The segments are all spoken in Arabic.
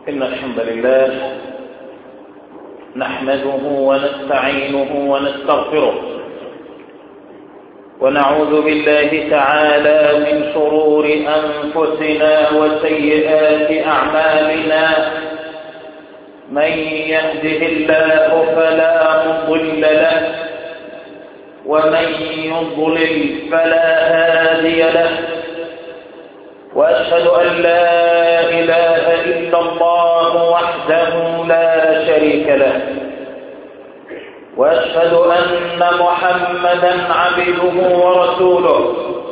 إن الحمد لله نحمده ونستعينه ونستغفره ونعوذ بالله تعالى من شرور أنفسنا وسيئات أعمالنا. من يهده الله فلا مضل له ومن يضلل فلا هادي له، وأشهد أن لا إله إلا الله وحده لا شريك له، وأشهد أن محمدا عبده ورسوله.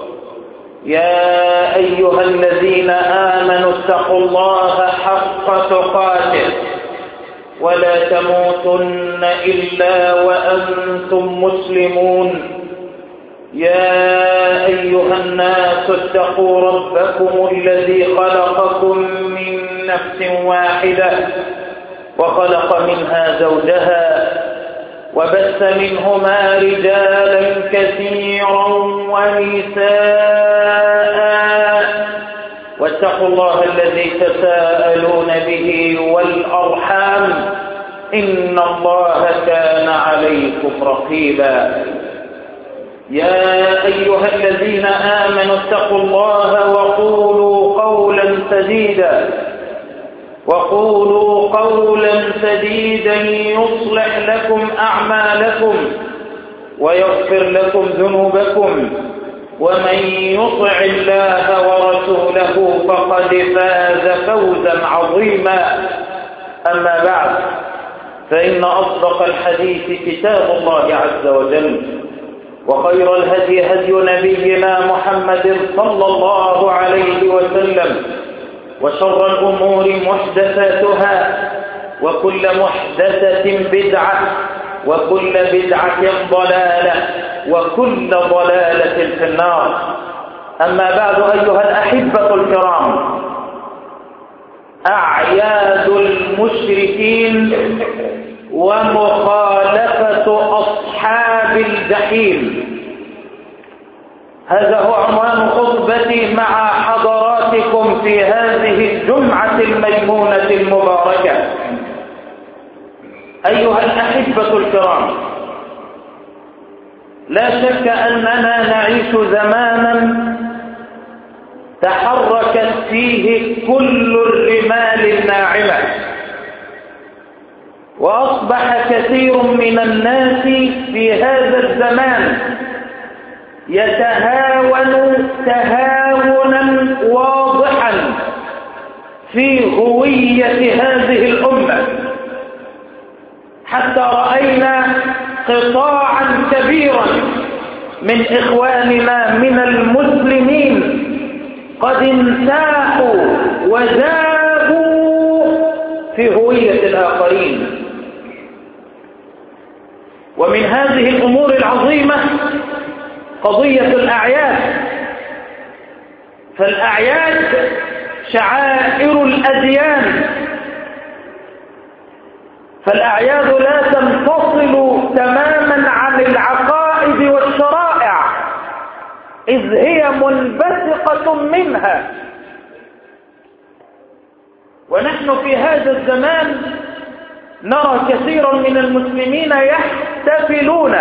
يا أيها الذين آمنوا اتقوا الله حق تقاته ولا تموتن إلا وأنتم مسلمون. يا أيها الناس اتقوا ربكم الذي خلقكم من نفس واحدة وخلق منها زوجها وبث منهما رجالا كثيرا ونساء، واتقوا الله الذي تساءلون به والأرحام إن الله كان عليكم رقيبا. يا أيها الذين آمنوا اتقوا الله وقولوا قولا سديدا يصلح لكم أعمالكم ويغفر لكم ذنوبكم، ومن يطع الله ورسوله فقد فاز فوزا عظيما. أما بعد، فإن أصدق الحديث كتاب الله عز وجل، وخير الهدي هدي نبينا محمد صلى الله عليه وسلم، وشر الأمور محدثاتها، وكل محدثة بدعة، وكل بدعة ضلالة، وكل ضلالة في النار. أما بعد، أيها الأحبة الكرام، أعياد المشركين ومخالفة أصحاب الجحيم، هذا هو عنوان خطبتي مع حضراتكم في هذه الجمعة الميمونة المباركة. أيها الأحبة الكرام، لا شك أننا نعيش زمانا تحركت فيه كل الرمال الناعمة، وأصبح كثير من الناس في هذا الزمان يتهاون تهاونا واضحا في هوية هذه الأمة، حتى رأينا قطاعا كبيرا من إخواننا من المسلمين قد انساقوا وزاغوا في هوية الآخرين. ومن هذه الأمور العظيمة قضية الأعياد. فالأعياد شعائر الأديان، فالأعياد لا تنفصل تماما عن العقائد والشرائع، إذ هي منبثقة منها. ونحن في هذا الزمان نرى كثيرا من المسلمين يحتفلون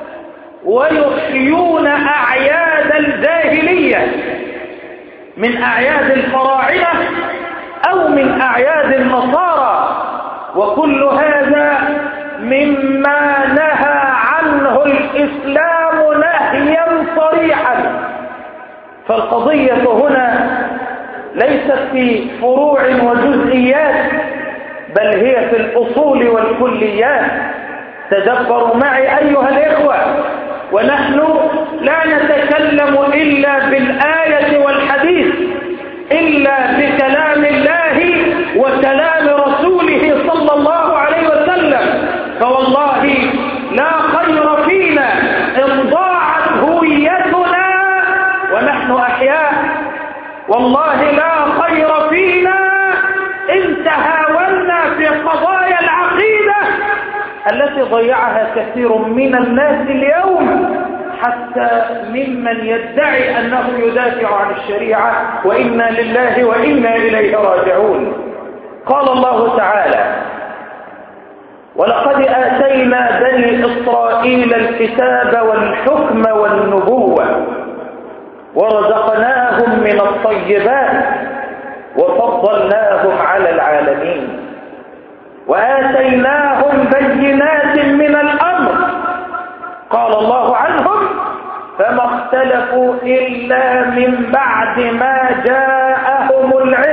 ويحيون أعياد الجاهلية من أعياد الفراعنة أو من أعياد النصارى، وكل هذا مما نهى عنه الإسلام نهيا صريحا. فالقضية هنا ليست في فروع وجزئيات، بل هي في الأصول والكليات. تدبروا معي أيها الإخوة، ونحن لا نتكلم إلا بالآية والحديث، إلا بكلام الله وكلام رسوله صلى الله عليه وسلم. فوالله لا خير فينا إن ضاعت هويتنا ونحن أحياء، والله لا خير فينا إن تهاونا في قضايا العقيدة التي ضيعها كثير من الناس اليوم، حتى ممن يدعي أنه يدافع عن الشريعة، وإنا لله وإنا إليه راجعون. قال الله تعالى: ولقد آتينا بني إسرائيل الكتاب والحكم والنبوة ورزقناهم من الطيبات وفضلناهم على العالمين وآتيناهم بينات من الأمر. قال الله عنهم: فما اختلفوا إلا من بعد ما جاءهم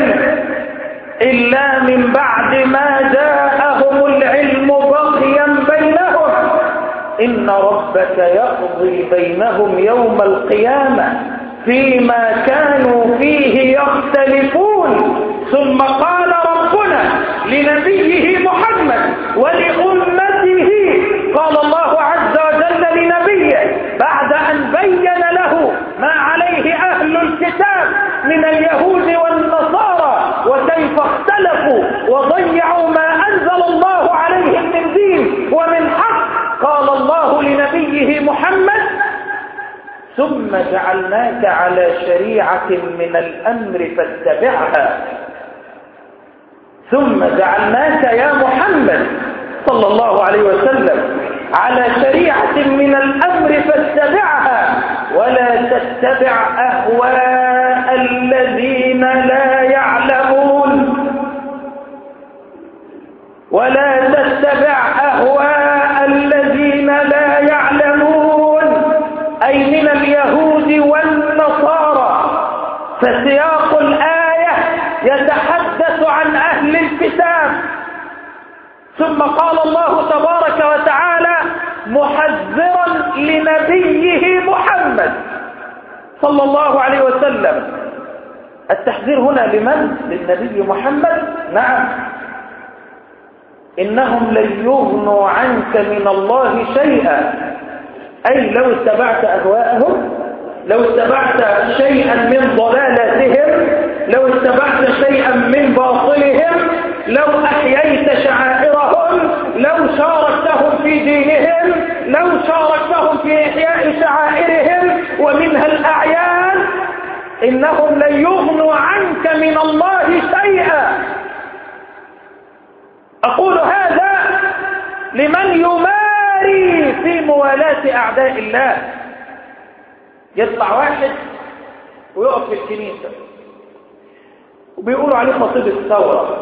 العلم بغيا بينهم إن ربك يقضي بينهم يوم القيامة فيما كانوا فيه يختلفون. ثم قال ربنا لنبيه محمد ولأمته، قال الله عز وجل لنبيه بعد أن بين له ما عليه أهل الكتاب من اليهود والنصارى وكيف اختلفوا وضيعوا ما أنزل الله عليهم من دين ومن حق، قال الله لنبيه محمد: ثم جعلناك على شريعة من الأمر فاتبعها. ثم جعلناك يا محمد صلى الله عليه وسلم على شريعة من الأمر فاتبعها ولا تتبع أهواء الذين لا يعلمون. ولا تتبع أهواء الذين لا يعلمون أي من اليهود والنصارى. فسياق الآية يتحدث عن أهل الكتاب. ثم قال الله تبارك وتعالى محذرا لنبيه محمد صلى الله عليه وسلم. التحذير هنا لمن؟ للنبي محمد. نعم، إنهم لن يغنوا عنك من الله شيئا، أي لو اتبعت أهواءهم، لو اتبعت شيئا من ضلالاتهم، لو اتبعت شيئا من باطلهم، لو أحييت شعائرهم، لو شاركتهم في دينهم، لو شاركتهم في إحياء شعائرهم ومنها الأعياد، إنهم لن يغنوا عنك من الله شيئا. أقول هذا لمن يماري في موالاة أعداء الله. يطلع واحد ويقف في الكنيسة وبيقولوا عليه خطيب الثورة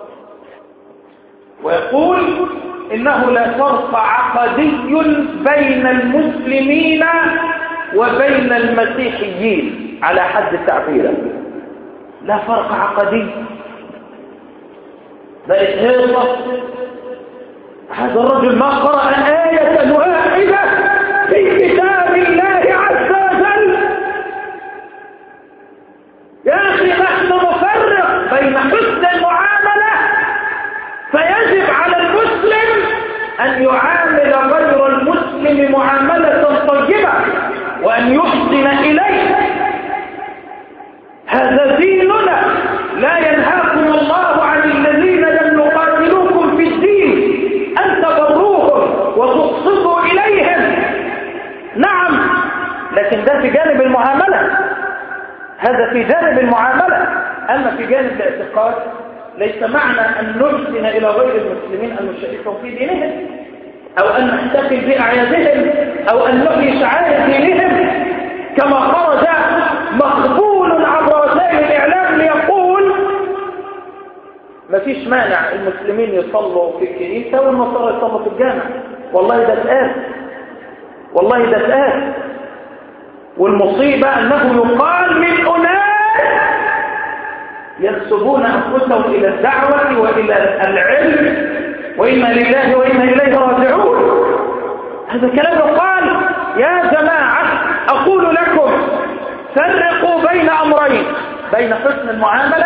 ويقول إنه لا فرق عقدي بين المسلمين وبين المسيحيين على حد تعبيره. لا فرق عقدي، بقت هيصة. هذا الرجل ما قرأ آية واحدة في كتاب الله عز وجل. يا أخي نحن نفرق بين حسن المعاملة، فيجب على المسلم أن يعامل غير المسلم معاملة طيبة وأن يحسن إليه. هذا ديننا. لا ينهاكم الله عن الذين لم يقاتلوكم في الدين أن تبروهم وتقسطوا إليهم. نعم، لكن ده في جانب المعاملة، هذا في جانب المعاملة. أما في جانب الاعتقاد ليس معنى أن نحسن إلى غير المسلمين أن نشاركهم في دينهم أو أن نحتفل بأعيادهم أو أن نحيي شعائر دينهم. كما خرج مقبول عبر وسائل الإعلام ليقول ما فيش مانع المسلمين يصلوا في الكنيسة والنصارى يصلوا في الجامع. والله ده اتقال، والله ده اتقال. والمصيبة أنه يقال من أناس ينسبون أنفسهم إلى الدعوة وإلى العلم وإنا لله وإنا إليه راجعون. هذا كلام يقال. يا جماعة أقول لكم فرقوا بين أمرين: بين حسن المعاملة،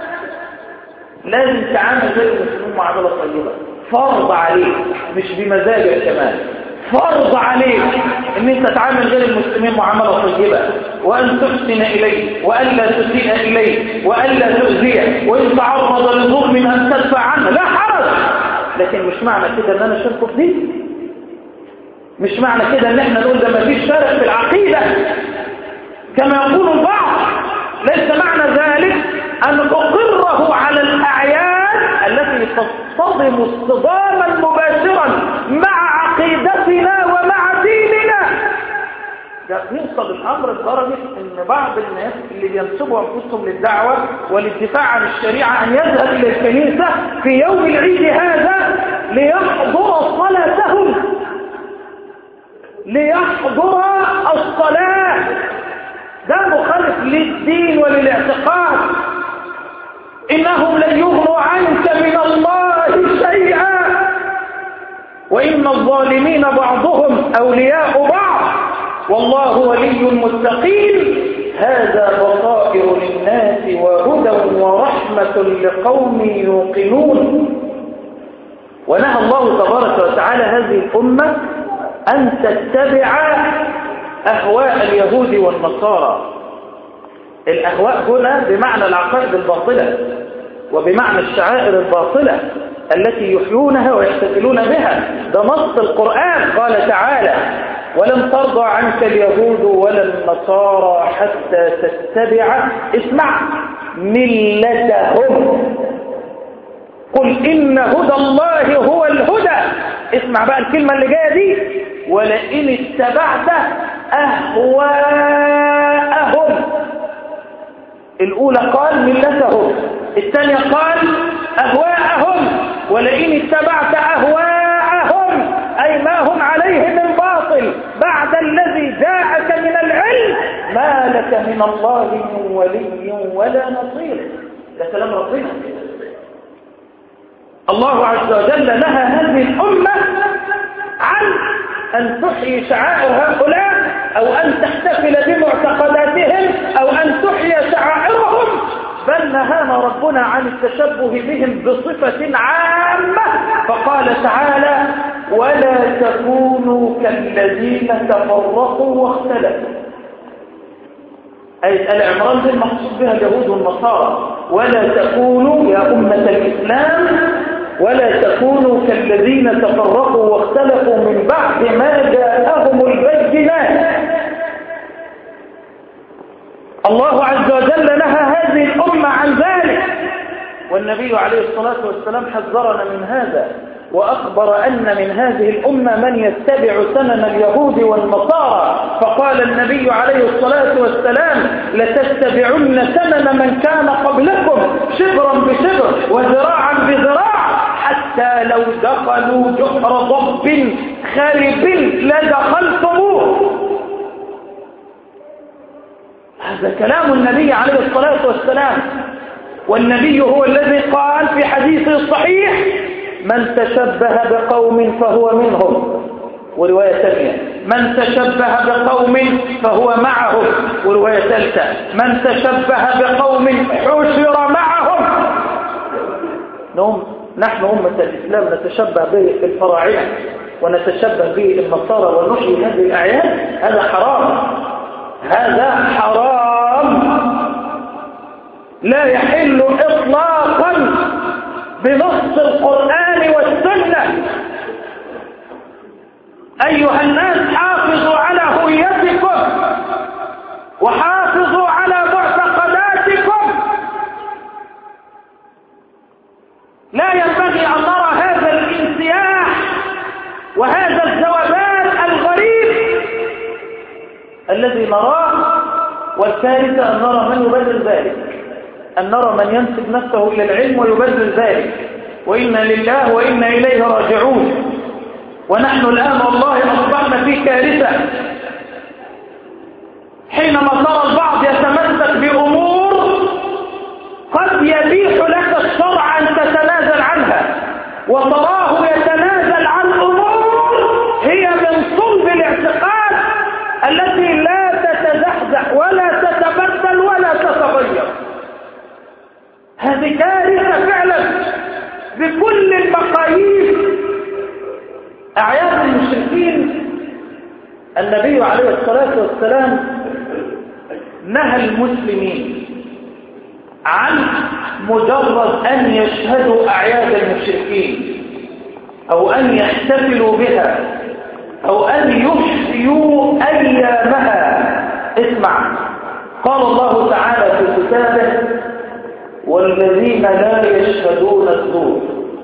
لازم تعامل غير المسلمين معاملة طيبة، فرض عليك مش بمزاجك كمان، فرض عليك ان انت تعامل غير المسلمين معاملة طيبة، وان تحسن اليه والا تسيء اليه والا تؤذيه، وان تعرض لظلم ان تدفع عنه، لا حرج. لكن مش معنى كده ان انا شرك في دين، مش معنى كده ان احنا نقول ده ما فيش شرك في العقيدة كما يقول البعض. ليس معنى ذلك أن أقره على الأعياد التي تصطدم اصطداما مباشرا مع عقيدتنا ومع ديننا. يوصل الأمر لدرجة أن بعض الناس اللي بينسبوا أنفسهم للدعوة والدفاع عن الشريعة أن يذهب إلى الكنيسة في يوم العيد هذا ليحضر صلاتهم، ليحضر الصلاة. ده مخالف للدين وللاعتقاد. إنهم لن يغنوا عنك من الله شيئا وإن الظالمين بعضهم أولياء بعض والله ولي المتقين. هذا بصائر للناس وهدى ورحمة لقوم يوقنون. ونهى الله تبارك وتعالى هذه الأمة أن تتبع أهواء اليهود والنصارى. الأهواء هنا بمعنى العقائد الباطلة وبمعنى الشعائر الباطلة التي يحيونها ويحتفلون بها. ده نص القرآن. قال تعالى: ولن ترضى عنك اليهود ولا النصارى حتى تتبع اسمع ملتهم قل إن هدى الله هو الهدى. اسمع بقى الكلمة اللي جاية دي: ولئن اتبعت أهواءهم. الأولى قال ملتهم، الثانية قال أهواءهم. ولئن اتبعت أهواءهم أي ما هم عليه من باطل بعد الذي جاءك من العلم ما لك من الله من ولي ولا نصير. ده كلام ربنا. الله عز وجل نهى هذه الأمة عن أن تحيي شعائر هؤلاء أو أن تحتفل بمعتقداتهم أو أن تحيي شعائرهم، بل نهانا ربنا عن التشبه بهم بصفة عامة. فقال تعالى: ولا تكونوا كالذين تفرقوا واختلفوا. آية آل عمران دي المقصود بها اليهود والنصارى. ولا تكونوا يا أمة الإسلام ولا تكونوا كالذين تفرقوا واختلفوا من بعد ما جاءهم البينات. الله عز وجل نهى هذه الأمة عن ذلك، والنبي عليه الصلاة والسلام حذرنا من هذا وأخبر أن من هذه الأمة من يتبع سنن اليهود والنصارى. فقال النبي عليه الصلاة والسلام: لتتبعن سنن من كان قبلكم شبرا بشبر وذراعا بذراع حتى لو دخلوا جحر ضب خرب لدخلتموه. هذا كلام النبي عليه الصلاة والسلام، والنبي هو الذي قال في حديثه الصحيح: من تشبه بقوم فهو منهم. ورواية ثانية: من تشبه بقوم فهو معهم. ورواية ثالثة: من تشبه بقوم حشر معهم. نحن أمة الإسلام نتشبه به الفراعنة ونتشبه به النصارى ونحيي هذه الأعياد. هذا حرام، هذا حرام لا يحل إطلاقا بنص القرآن والسنة. أيها الناس حافظوا على هويتكم وحافظوا على معتقداتكم. لا ينبغي أن نرى هذا الانسياح وهذا الذوبان الغريب الذي نراه. والثالثة أن نرى من يبدل ذلك، أن نرى من ينسب نفسه إلى العلم ويبدل ذلك. وإنا لله وإنا إليه راجعون. ونحن الآن والله أصبحنا في كارثة حينما ترى البعض يتمسك بأمور قد يبيح لك الشرع أن تتنازل عنها، وتراه يتنازل عن أمور هي من صلب الاعتقاد التي لا تتزحزح ولا تتبدل ولا تتغير. هذه كارثة فعلا بكل المقاييس. أعياد المشركين النبي عليه الصلاة والسلام نهى المسلمين عن مجرد أن يشهدوا أعياد المشركين أو أن يحتفلوا بها أو أن يحيوا أيامها. اسمع، قال الله تعالى في كتابه والذين لا يشهدون الزور.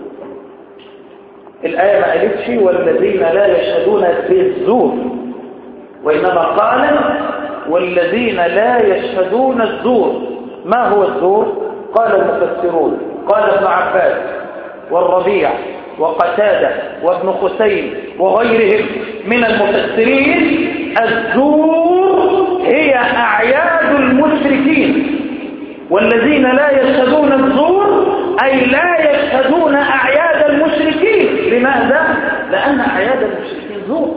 الآية ما قالتش والذين لا يشهدون بالزور، وإنما قال والذين لا يشهدون الزور. ما هو الزور؟ قال المفسرون، قال ابن عباس والربيع وقتادة وابن خسين وغيرهم من المفسرين الزور هي أعياد المشركين. والذين لا يشهدون الزور أي لا يشهدون أعياد المشركين. لماذا؟ لأن أعياد المشركين زور.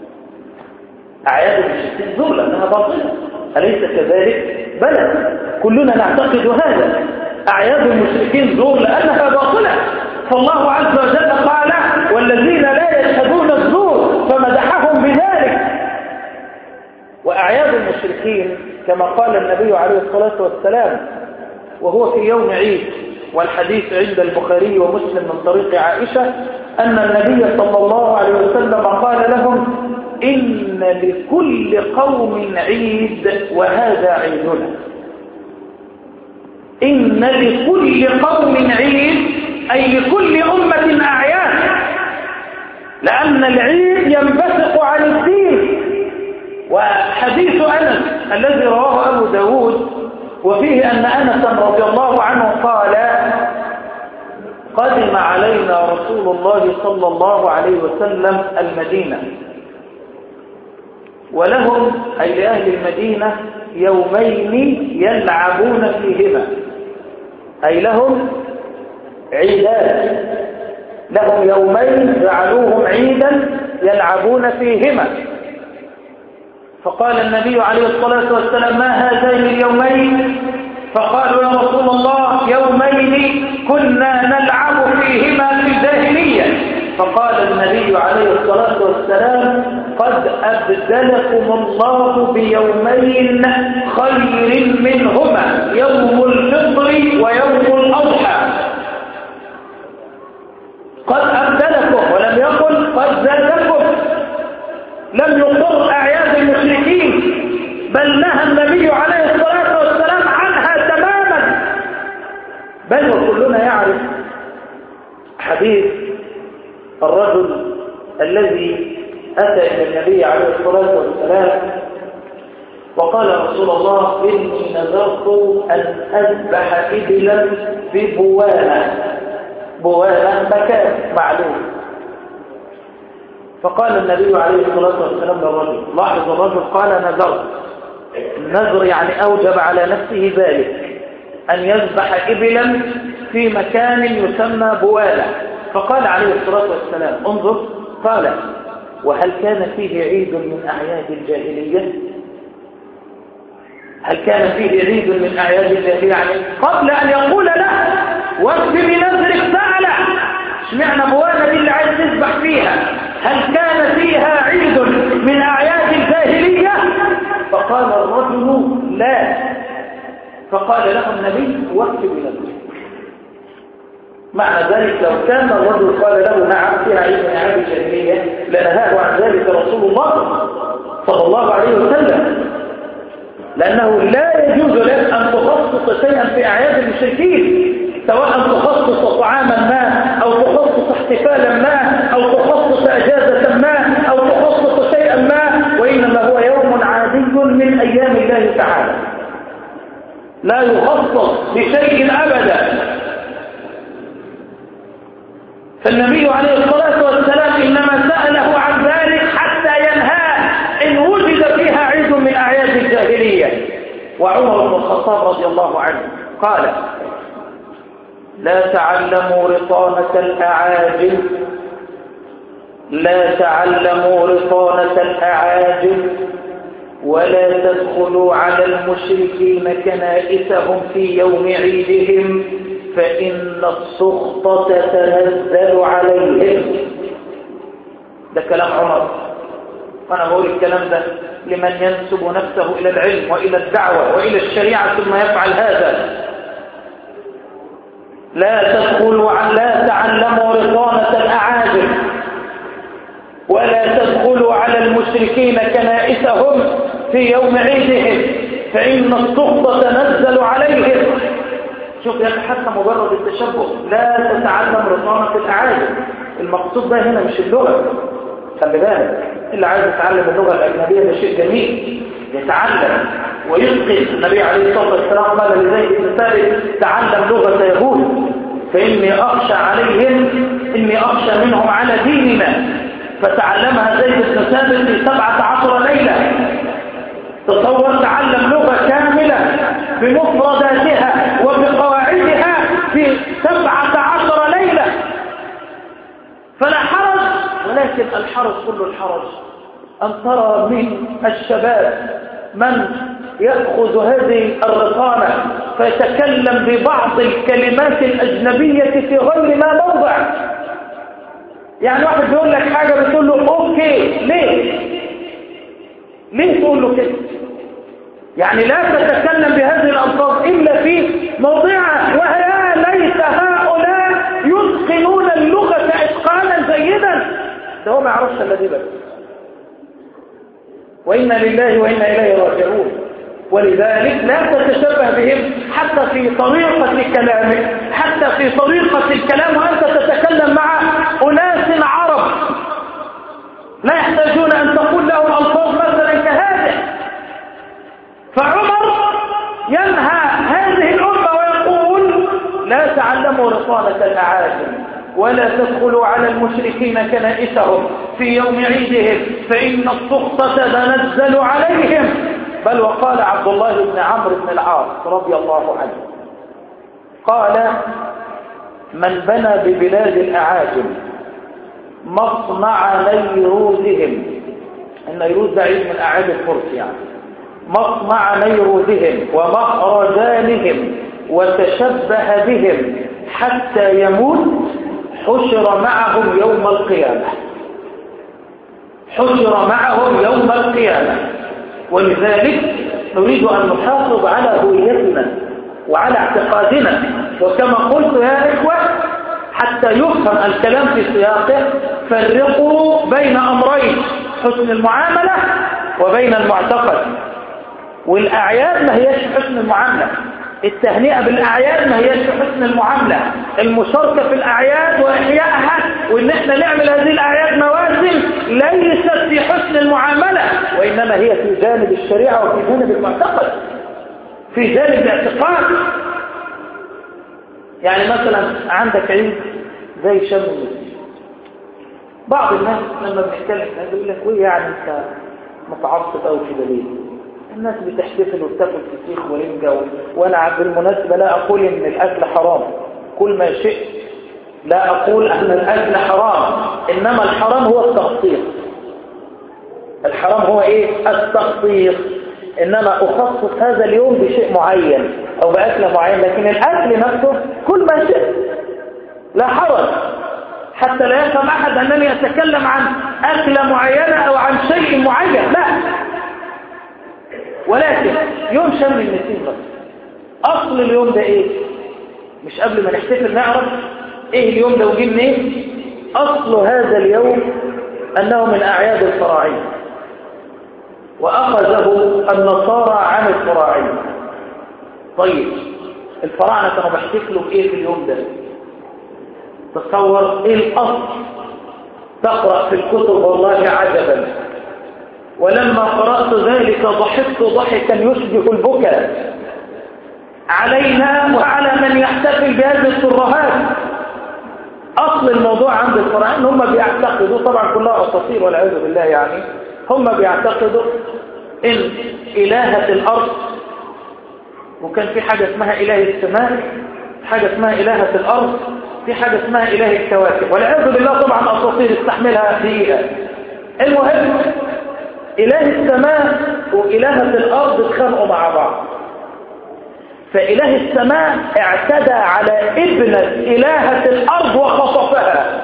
أعياد المشركين زور لأنها باطلة، أليس كذلك؟ بلى، كلنا نعتقد هذا. أعياد المشركين زور لأنها باطلة، فالله عز وجل قال والذين لا يشهدون الزور فمدحهم بذلك. وأعياد المشركين كما قال النبي عليه الصلاة والسلام وهو في يوم عيد، والحديث عند البخاري ومسلم من طريق عائشة أن النبي صلى الله عليه وسلم قال لهم إن لكل قوم عيد وهذا عيدنا. إن لكل قوم عيد أي لكل أمة أعياد، لأن العيد ينبثق عن الدين. وحديث أنس الذي رواه أبو داود وفيه أن أنس رضي الله عنه قال قدم علينا رسول الله صلى الله عليه وسلم المدينة ولهم أي لأهل المدينة يومين يلعبون فيهما، أي لهم عيدان، لهم يومين جعلوهم عيدا يلعبون فيهما. فقال النبي عليه الصلاة والسلام ما هذين اليومين؟ فقالوا يا رسول الله يومين كنا نلعب فيهما في الجاهلية. فقال النبي عليه الصلاة والسلام قد أبدلكم الله بيومين خير منهما يوم الفطر ويوم الأضحى. قد أبدلكم ولم يقل قد زادكم، لم يقر أعياد المشركين، بل نهى النبي عليه الصلاة والسلام عنها تماما. بل وكلنا يعرف حديث الرجل الذي أتى إلى النبي عليه الصلاة والسلام وقال رسول الله إني نذرت أن أذبح إبلا في بوانة. بوانة مكان معلوم. فقال النبي عليه الصلاة والسلام للرجل، لاحظ الرجل قال نذرت، النذر يعني أوجب على نفسه ذلك أن يذبح إبلا في مكان يسمى بوانة. فقال عليه الصلاة والسلام انظر، قال وهل كان فيه عيد من أعياد الجاهلية؟ هل كان فيه عيد من أعياد الجاهلية؟ يعني قبل أن يقول لا وفي بنذرك تعالى اشمعنى بوانة دي اللي عايز تذبح فيها؟ هل كان فيها عيد من أعياد الجاهلية؟ فقال الرجل لا. فقال له النبي وفي بنذرك. معنى ذلك لو كان الرجل قال له نعم فيها عيد من أعياد الجاهلية لنهاه عن ذلك رسول الله صلى الله عليه وسلم، لأنه لا يجوز لك أن تخصص شيئا في أعياد المشركين، سواء تخصص طعاما ما أو تخصص احتفالا ما أو تخصص أجازة ما أو تخصص شيئا ما، وإنما هو يوم عادي من أيام الله تعالى لا يخصص بشيء أبدا. فالنبي عليه الصلاة والسلام إنما سأله عن ذلك حتى ينهاه إن وجد فيها عيد من أعياد الجاهلية. وعمر بن الخطاب رضي الله عنه قال لا تعلموا رطانة الأعاجم، لا تعلموا رطانة الأعاجم ولا تدخلوا على المشركين كنائسهم في يوم عيدهم فإن السخطة تنزل عليهم. ده كلام عمر، وأنا بقول الكلام ده لمن ينسب نفسه إلى العلم وإلى الدعوة وإلى الشريعة ثم يفعل هذا. لا تعلموا رطانة الأعاجم ولا تدخلوا على المشركين كنائسهم في يوم عيدهم فإن السخط تنزل عليهم. شوف يا أخي، حتى مجرد التشبه، لا تتعلم رصانة الأعاجم. المقصود ده هنا مش اللغة، خلي بالك، اللي عايز يتعلم اللغة الأجنبية ده شيء جميل، يتعلم ويتقن. النبي عليه الصلاة والسلام قال لزيد بن ثابت: تعلم لغة يهود فإني أخشى عليهم، إني أخشى منهم على ديننا. فتعلمها زيد بن ثابت في 17 ليلة. تصور، تعلم لغة كاملة بمفرداتها وبقواعدها في 17 ليلة. فلا حرج، ولكن الحرج كل الحرج أن ترى من الشباب من يأخذ هذه الرصانة فيتكلم ببعض الكلمات الأجنبية في غير ما موضع. يعني واحد بيقول لك حاجة بتقول له أوكي، ليه تقول له كده؟ يعني لا تتكلم بهذه الألفاظ إلا في موضعها. ويا ليت هؤلاء يتقنون اللغة إتقانا جيدا، ده هو ما يعرفش الذي بس. وإنا لله وإنا إليه راجعون. ولذلك لا تتشبه بهم حتى في طريقة كلامك، حتى في طريقة الكلام وأنت تتكلم مع أناس عرب لا يحتاجون أن تقول لهم ألفاظ مثلا كهذه. فعمر ينهى هذه الأمة ويقول: لا تعلموا رصانة الأعاجم ولا تدخلوا على المشركين كنائسهم في يوم عيدهم فإن السخطة تنزل عليهم. بل وقال عبد الله بن عمرو بن العاص رضي الله عنه، قال: من بنى ببلاد الأعاجم مصنع نيروزهم، النيروز ده عيد من أعاجم الفرس، يعني مصنع نيروزهم ومخرجانهم وتشبه بهم حتى يموت حشر معهم يوم القيامة، حشر معهم يوم القيامة. ولذلك نريد أن نحافظ على هويتنا وعلى اعتقادنا. وكما قلت يا إخوة، حتى يفهم الكلام في سياقه، فرقوا بين أمرين: حسن المعاملة وبين المعتقد. والأعياد ما هيش حسن المعاملة، التهنئة بالأعياد ما هيش حسن المعاملة، المشاركة في الأعياد وإحيائها وإن احنا نعمل هذه الأعياد مواسم ليست في حسن المعاملة، وإنما هي في جانب الشريعة وفي جانب المعتقد، في جانب الاعتقاد. يعني مثلا عندك عيد زي شم النسيم، بعض الناس لما بنتكلم يقول لك: وإيه يعني أنت متعصب أو كده ليه؟ الناس بتحتفل وبتاكل فسيخ ورنجة وانا بالمناسبة لا اقول ان الاكل حرام، كل ما شئت، لا اقول ان الاكل حرام، انما الحرام هو التخصيص. الحرام هو ايه؟ التخصيص. انما اخصص هذا اليوم بشيء معين او باكل معين، لكن الاكل نفسه كل ما شئت لا حرج، حتى لا يفهم احد انني اتكلم عن اكلة معينة او عن شيء معين، لا. ولكن يوم شم النسيم بس، اصل اليوم ده ايه؟ مش قبل ما نحتفل نعرف ايه اليوم ده وجه منين؟ اصل هذا اليوم انه من اعياد الفراعنه، واخذه النصارى عن الفراعنه. طيب الفراعنه كانوا بيحتفلوا بايه في اليوم ده؟ تصور ايه الاصل؟ تقرا في الكتب والله عجبا، ولما قرأت ذلك ضحكت ضحكا يشبه البكاء علينا وعلى من يحتفل بهذه الترهات. أصل الموضوع عند الفراعنة هم بيعتقدوا، طبعا كلها أساطير والعياذ بالله، يعني هم بيعتقدوا إن إلهة الأرض، وكان في حاجة اسمها إله السماء، حاجة اسمها إلهة الأرض، في حاجة اسمها إله الكواكب، والعياذ بالله طبعا أساطير استحملها دقيقة. المهم إله السماء وإلهة الأرض اتخانقوا مع بعض، فإله السماء اعتدى على ابنة إلهة الأرض وخطفها.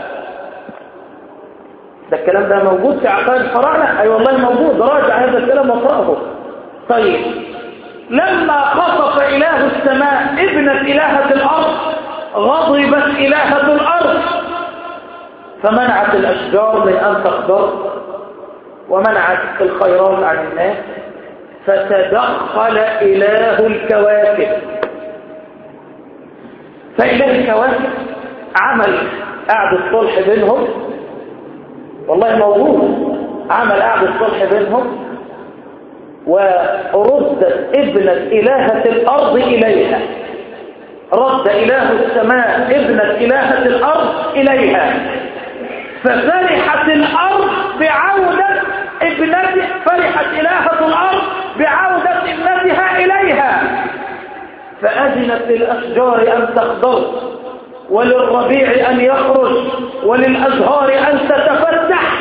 ده الكلام ده موجود في عقائد الفراعنة؟ أي والله موجود، راجع هذا الكلام واقرأه. طيب لما خطف إله السماء ابنة إلهة الأرض غضبت إلهة الأرض فمنعت الأشجار من أن تخضر ومنعت الخيرات عن الناس، فتدخل إله الكواكب. فإله الكواكب عمل قعدة صلح بينهم، والله موجود، عمل قعدة صلح بينهم، وردت ابنة إلهة الأرض إليها، رد إله السماء ابنة إلهة الأرض إليها، ففرحت الأرض بعودة ابنته، فرحت إلهة الأرض بعودة ابنتها إليها، فأذنت للأشجار أن تخضر، وللربيع أن يخرج، وللأزهار أن تتفتح،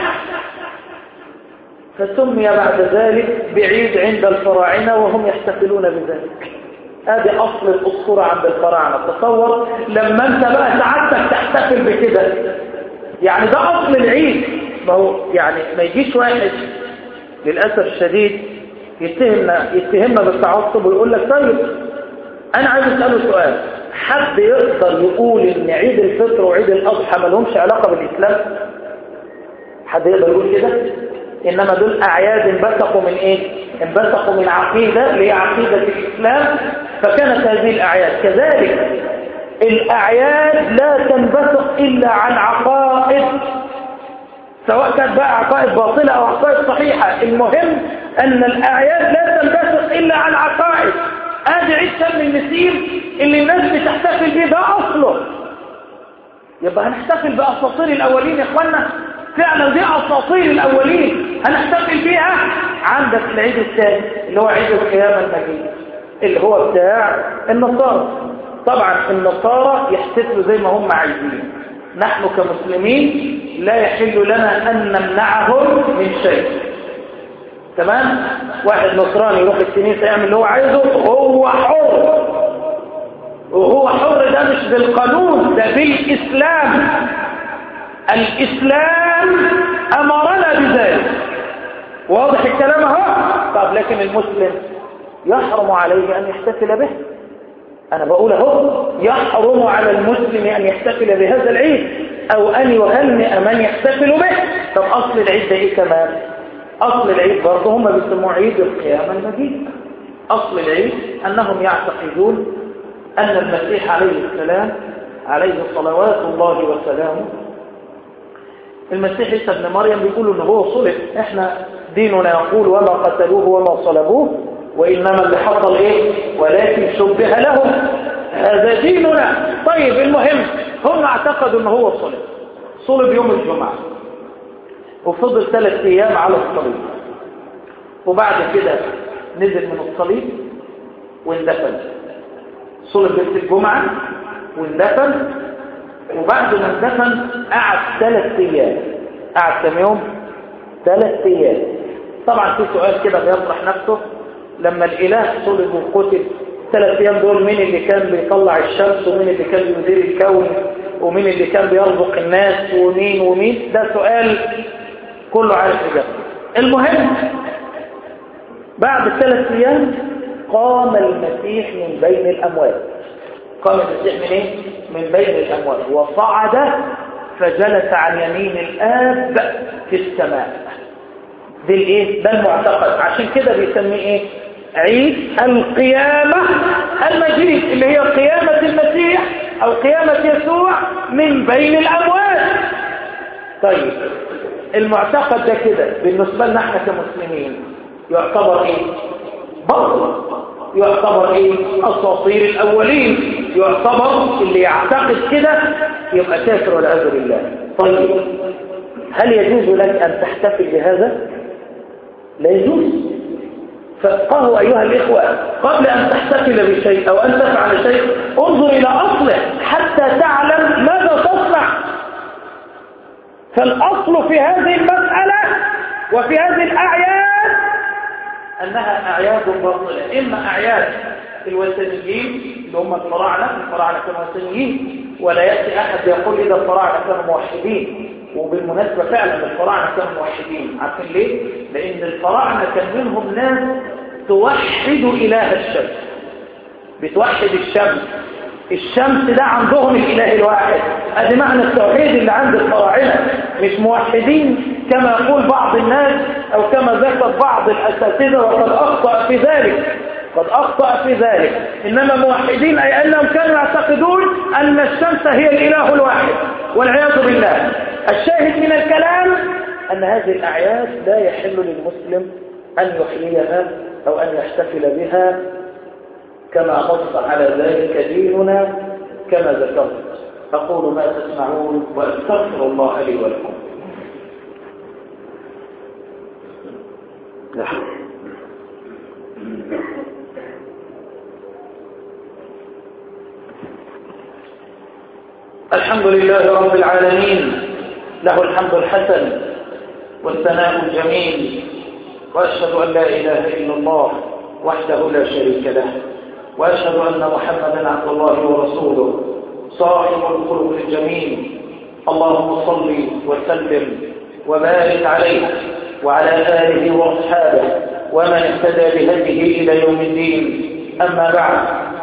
فسمي بعد ذلك بعيد عند الفراعنة وهم يحتفلون بذلك. هذه أصل الأسطورة عند الفراعنة. تصور لما أنت بقى سعادتك تحتفل بكده، يعني ده أصل العيد. ما هو يعني ما يجيش واحد للأسف الشديد يتهمنا بالتعصب ويقول لك طيب أنا عايز أسأله سؤال، حد يقدر يقول إن عيد الفطر وعيد الأضحى ما لهمش علاقة بالإسلام؟ حد يقدر يقول كده؟ إنما دول أعياد انبثقوا من إيه؟ انبثقوا من عقيدة اللي هي عقيدة الإسلام، فكانت هذه الأعياد. كذلك الأعياد لا تنبثق إلا عن عقائد، سواء كانت بقى عقائد باطلة أو عقائد صحيحة، المهم أن الأعياد لا تنبثق إلا عن عقائد. هذا عيد شم النسيم اللي الناس بتحتفل به ده أصله، يبقى هنحتفل بأساطير الأولين يا إخوانا، فعلا دي أساطير الأولين هنحتفل بيها. عندك العيد الثاني اللي هو عيد القيامة المجيد اللي هو بتاع النصارى. طبعا النصارى يحتفلوا زي ما هم عايزين، نحن كمسلمين لا يحل لنا أن نمنعهم من شيء. تمام؟ واحد نصراني يروح الكنيسة يعمل اللي هو عايزه، هو حر، وهو حر، ده مش بالقانون، ده بالإسلام. الإسلام أمرنا بذلك، واضح الكلام اهو. طب لكن المسلم يحرم عليه أن يحتفل به. أنا بقول اهو يحرم على المسلم أن يحتفل بهذا العيد أو أن يهنئ من يحتفل به. طب أصل العيد ده إيه كمان؟ أصل العيد برضه هم بيسموه عيد القيامة المجيد. أصل العيد أنهم يعتقدون أن المسيح عليه السلام عليه صلوات الله وسلامه، المسيح عيسى ابن مريم بيقولوا ان هو صلب. احنا ديننا يقول وما قتلوه وما صلبوه وانما اللي حصل ايه؟ ولكن شبه لهم، هذا ديننا. طيب المهم هم اعتقدوا ان هو صلب يوم الجمعة وفضل 3 ايام على الصليب، وبعد كده نزل من الصليب واندفن. صلب ليلة الجمعة واندفن، وبعد ما اندفن قعد 3 ايام. قعد كم يوم؟ 3 ايام. طبعا في سؤال كده بيطرح نفسه، لما الاله صلب وقتل 3 ايام دول مين اللي كان بيطلع الشمس ومين اللي كان بيدير الكون ومين اللي كان بيرزق الناس ومين؟ ده سؤال كله عارف اجابته. المهم بعد 3 ايام قام المسيح من بين الاموات. قام المسيح من ايه؟ من بين الاموات، وصعد فجلس عن يمين الآب في السماء. دي الايه؟ ده المعتقد. عشان كده بيسميه ايه؟ عيد القيامة المجيد، اللي هي قيامة المسيح او قيامة يسوع من بين الاموات. طيب المعتقد ده كده بالنسبة لنا احنا كمسلمين يعتبر ايه؟ باطل، يعتبر ايه؟ اساطير الاولين، يعتبر اللي يعتقد كده يبقى كافر والعياذ بالله. طيب هل يجوز لك ان تحتفل بهذا؟ لا يجوز. فافقهوا ايها الاخوه، قبل ان تحتفل بشيء او ان تفعل شيء انظر الى اصله حتى تعلم ماذا تصنع. فالاصل في هذه المساله وفي هذه الاعياد أنها أعياد باطلة، إما أعياد الوثنيين اللي هم الفراعنة كانوا وثنيين، ولا يأتي أحد يقول إذا الفراعنة كانوا موحدين. وبالمناسبة فعلا الفراعنة كانوا موحدين. عارفين ليه؟ لأن الفراعنة كان منهم ناس توحد إله الشمس، بتوحد الشمس ده عندهم الإله الواحد. هذا معنى التوحيد اللي عند الفراعنة، مش موحدين كما يقول بعض الناس أو كما ذكر بعض الأساتذة، وقد أخطأ في ذلك، قد أخطأ في ذلك. إنما موحدين أي أنهم كانوا يعتقدون أن الشمس هي الإله الواحد والعياذ بالله. الشاهد من الكلام أن هذه الأعياد لا يحل للمسلم أن يحييها أو أن يحتفل بها كما نص على ذلك ديننا كما ذكرت. أقول ما تسمعون وأستغفر الله لي ولكم. الحمد لله رب العالمين، له الحمد الحسن والثناء الجميل، وأشهد أن لا إله إلا الله وحده لا شريك له، وأشهد أن محمدا عبد الله ورسوله صاحب الخلق الجميل. اللهم صل وسلم وبارك عليه وعلى آله وأصحابه ومن اهتدى بهديه إلى يوم الدين. أما بعد،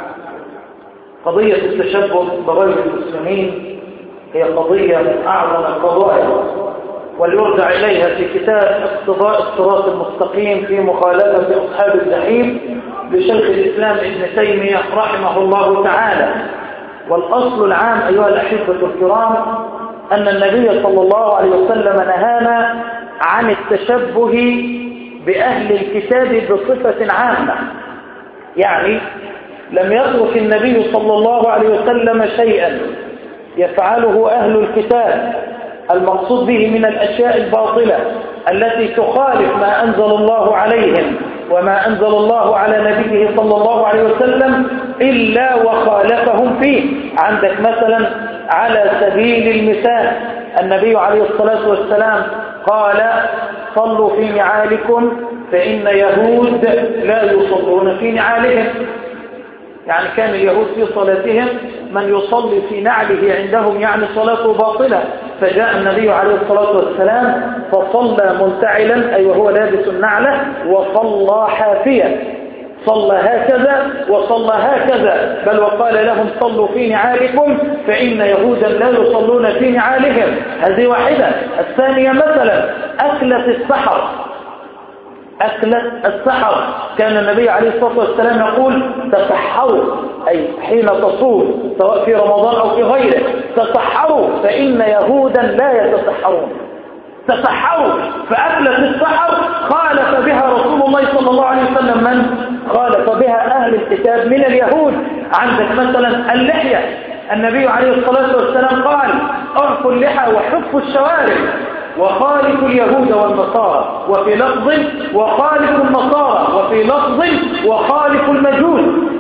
قضية التشبه بغير المسلمين هي قضية من أعظم القضايا، وليرجع إليها في كتاب اقتضاء الصراط المستقيم في مخالفة أصحاب الجحيم لشيخ الإسلام ابن تيمية رحمه الله تعالى. والأصل العام أيها الأحبة الكرام أن النبي صلى الله عليه وسلم نهانا عن التشبه بأهل الكتاب بصفة عامة، يعني لم يترك النبي صلى الله عليه وسلم شيئا يفعله أهل الكتاب المقصود به من الأشياء الباطلة التي تخالف ما أنزل الله عليهم وما أنزل الله على نبيه صلى الله عليه وسلم إلا وخالفهم فيه. عندك مثلا على سبيل المثال النبي عليه الصلاة والسلام قال: صلوا في نعالكم فإن يهود لا يصلون في نعالهم. يعني كان اليهود في صلاتهم من يصلي في نعله عندهم يعني صلاته باطلة، فجاء النبي عليه الصلاة والسلام فصلى منتعلا أي وهو لابس النعلة، وصلى حافيا، صلى هكذا وصلى هكذا، بل وقال لهم: صلوا في نعالكم فإن يهودا لا يصلون في نعالهم. هذه واحدة. الثانية مثلا أكلة السحر، أكلة السحر كان النبي عليه الصلاة والسلام يقول: تسحروا، أي حين تصوم سواء في رمضان أو في غيره، تسحروا فإن يهودا لا يتسحرون. تسحروا، فأكلة السحر خالف بها رسول الله صلى الله عليه وسلم من؟ خالف بها أهل الكتاب من اليهود. عندك مثلا اللحية، النبي عليه الصلاة والسلام قال: أعفوا اللحى وحفوا الشوارب وخالفوا اليهود والنصارى، وفي لفظ وخالفوا النصارى، وفي لفظ وخالفوا المجوس.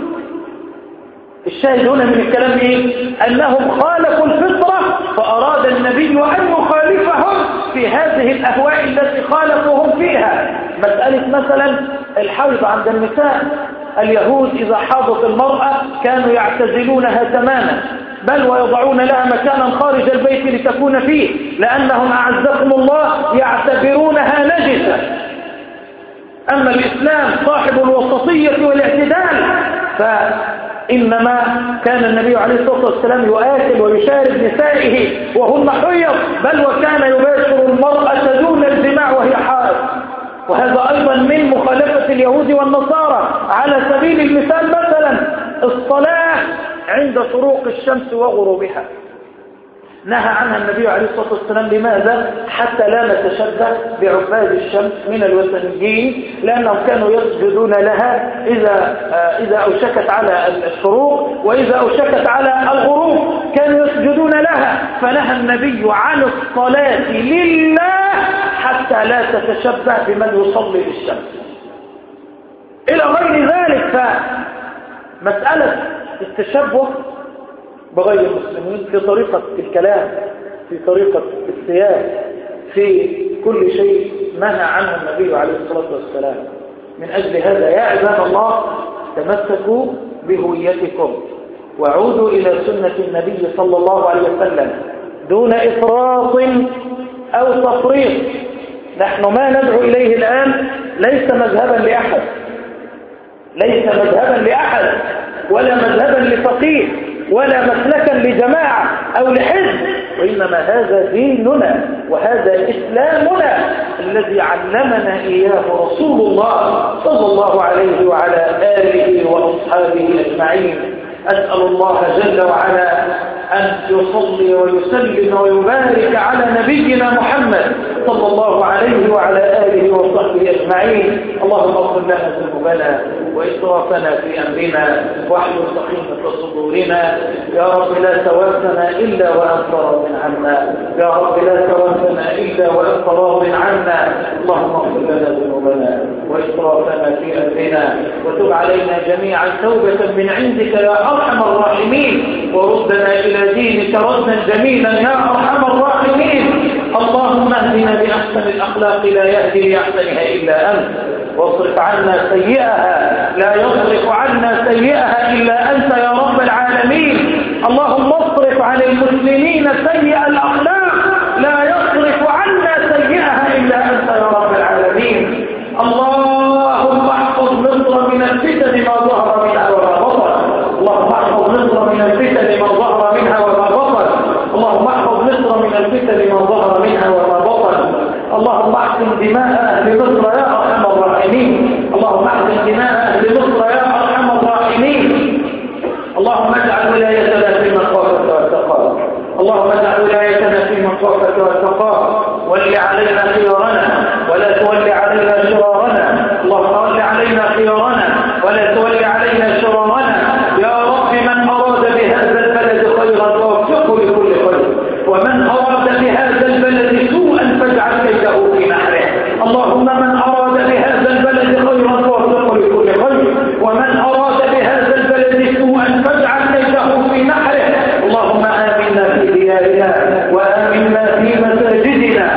الشاهد هنا من الكلام إيه؟ أنهم خالفوا الفطرة، فأراد النبي أن يخالفهم في هذه الأهواء التي خالفوهم فيها. مسألة مثلا الحيض عند النساء، اليهود إذا حاضت المرأة كانوا يعتزلونها تماما، بل ويضعون لها مكانا خارج البيت لتكون فيه، لأنهم أعزكم الله يعتبرونها نجسة. أما الإسلام صاحب الوسطية والاعتدال، فإنما كان النبي عليه الصلاة والسلام يؤكل ويشارب نسائه وهن حيض، بل وكان يباشر المرأة دون الجماع وهي حائض. وهذا أيضا من مخالفة اليهود والنصارى. على سبيل المثال مثلا الصلاة عند شروق الشمس وغروبها نهى عنها النبي عليه الصلاة والسلام. لماذا؟ حتى لا نتشبه بعباد الشمس من الوثنيين، لأنهم كانوا يسجدون لها إذا أوشكت على الشروق، وإذا أوشكت على الغروب كانوا يسجدون لها. فنهى النبي عن الصلاة لله حتى لا تتشبه بمن يصلي للشمس إلى غير ذلك. فمسألة التشبه بغير المسلمين في طريقة الكلام، في طريقة السياق، في كل شيء نهى عنه النبي عليه الصلاة والسلام. من أجل هذا يا عباد الله تمسكوا بهويتكم وعودوا إلى سنة النبي صلى الله عليه وسلم دون إفراط أو تفريط. نحن ما ندعو إليه الآن ليس مذهبا لأحد، ليس مذهبا لأحد ولا مذهبا لفقيه، ولا مسلكا لجماعة أو لحزب، وإنما هذا ديننا وهذا إسلامنا الذي علمنا إياه رسول الله صلى الله عليه وعلى آله وأصحابه أجمعين. أسأل الله جل وعلا أن يصلي ويسلم ويبارك على نبينا محمد صلى الله عليه وعلى آله وصحبه أجمعين. اللهم اغفر لنا ذنوبنا وإسرافنا في أمرنا واحلل سخيمة صدورنا. يا رب لا توفنا إلا وأنت راض عنا، يا رب لا توفنا إلا وأنت راض عنا. اللهم اغفر لنا ذنوبنا وإسرافنا في أمرنا وتب علينا جميعا توبة من عندك يا أرحم الراحمين، وردنا إلى دينك ردا جميلا يا أرحم الراحمين. اللهم اهدنا بأحسن الأخلاق لا يهدي لأحسنها إلا أنت، واصرف عنا سيئها لا يصرف عنا سيئها إلا أنت يا رب العالمين. اللهم اصرف عن المسلمين سيئ الأخلاق لا يصرف عنا سيئها إلا أنت يا رب العالمين. اللهم احفظ مصر من الفتن ما ظهر منها وما بطن، اللهم احفظ مصر من الفتن ما ظهر منها وما بطن، اللهم احفظ مصر من الفتن ما ظهر منها وما بطن. اللهم احسن دماء أهل مصر يا أرحم الراحمين، اللهم احسن دماء أهل مصر يا أرحم الراحمين. اللهم اجعل ولايتنا في من خافك واتقاك، اللهم اجعل ولايتنا في من خافك واتقاك، ول علينا خيارنا ولا تول علينا شرارنا، اللهم ول علينا خيارنا ولا تول علينا شرارنا. يا رب من أراد بهذا البلد خيرا فوفقه لكل خير، ومن أراد بهذا البلد سوءا فاجعل كيده في نحره. اللهم من أراد بهذا البلد خيرا فوفقه لكل خير، ومن أراد بهذا البلد سوءا فاجعل كيده في نحره. اللهم آمنا في ديارنا وآمنا في مساجدنا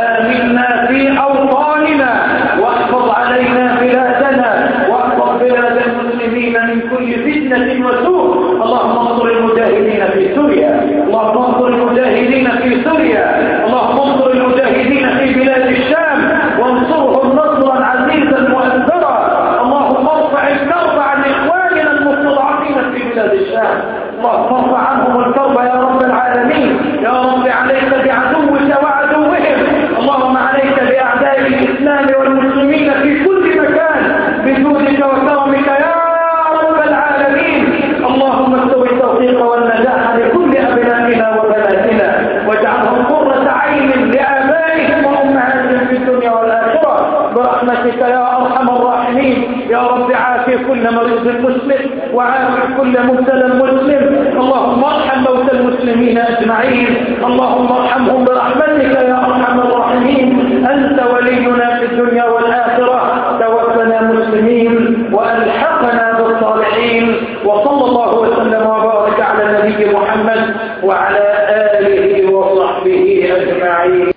وآمنا في أوطاننا، واحفظ علينا بلادنا واحفظ بلاد المسلمين من كل فتنة وسوء. اللهم انصر المجاهدين في سوريا، اللهم انصر المجاهدين في سوريا، اللهم انصر المجاهدين في بلاد الشام وانصرهم نصرا عزيزا مؤثرا. اللهم ارفع الكرب عن إخواننا المستضعفين في بلاد الشام، اللهم ارفع عنهم الكرب يا رب العالمين. يا رب عليك بعدوك وعدوهم، اللهم عليك بأعداء الإسلام والمسلمين في كل مكان بجودك وكرمك يا رب العالمين. اللهم استوي التوفيق والنجاح لكل أبنائنا وبناتنا، واجعلهم قرة عين لآبائهم وأمهاتهم في الدنيا والآخرة برحمتك يا أرحم الراحمين. يا رب عافي كل مريض مسلم وعافي كل مبتلى مسلم. اللهم ارحم موتى المسلمين أجمعين، اللهم ارحمهم برحمتك يا أرحم الراحمين. أنت ولينا في الدنيا والآخرة، توفنا مسلمين وألحقنا بالصالحين. وصلى الله وسلم وبارك على نبي محمد وعلى آله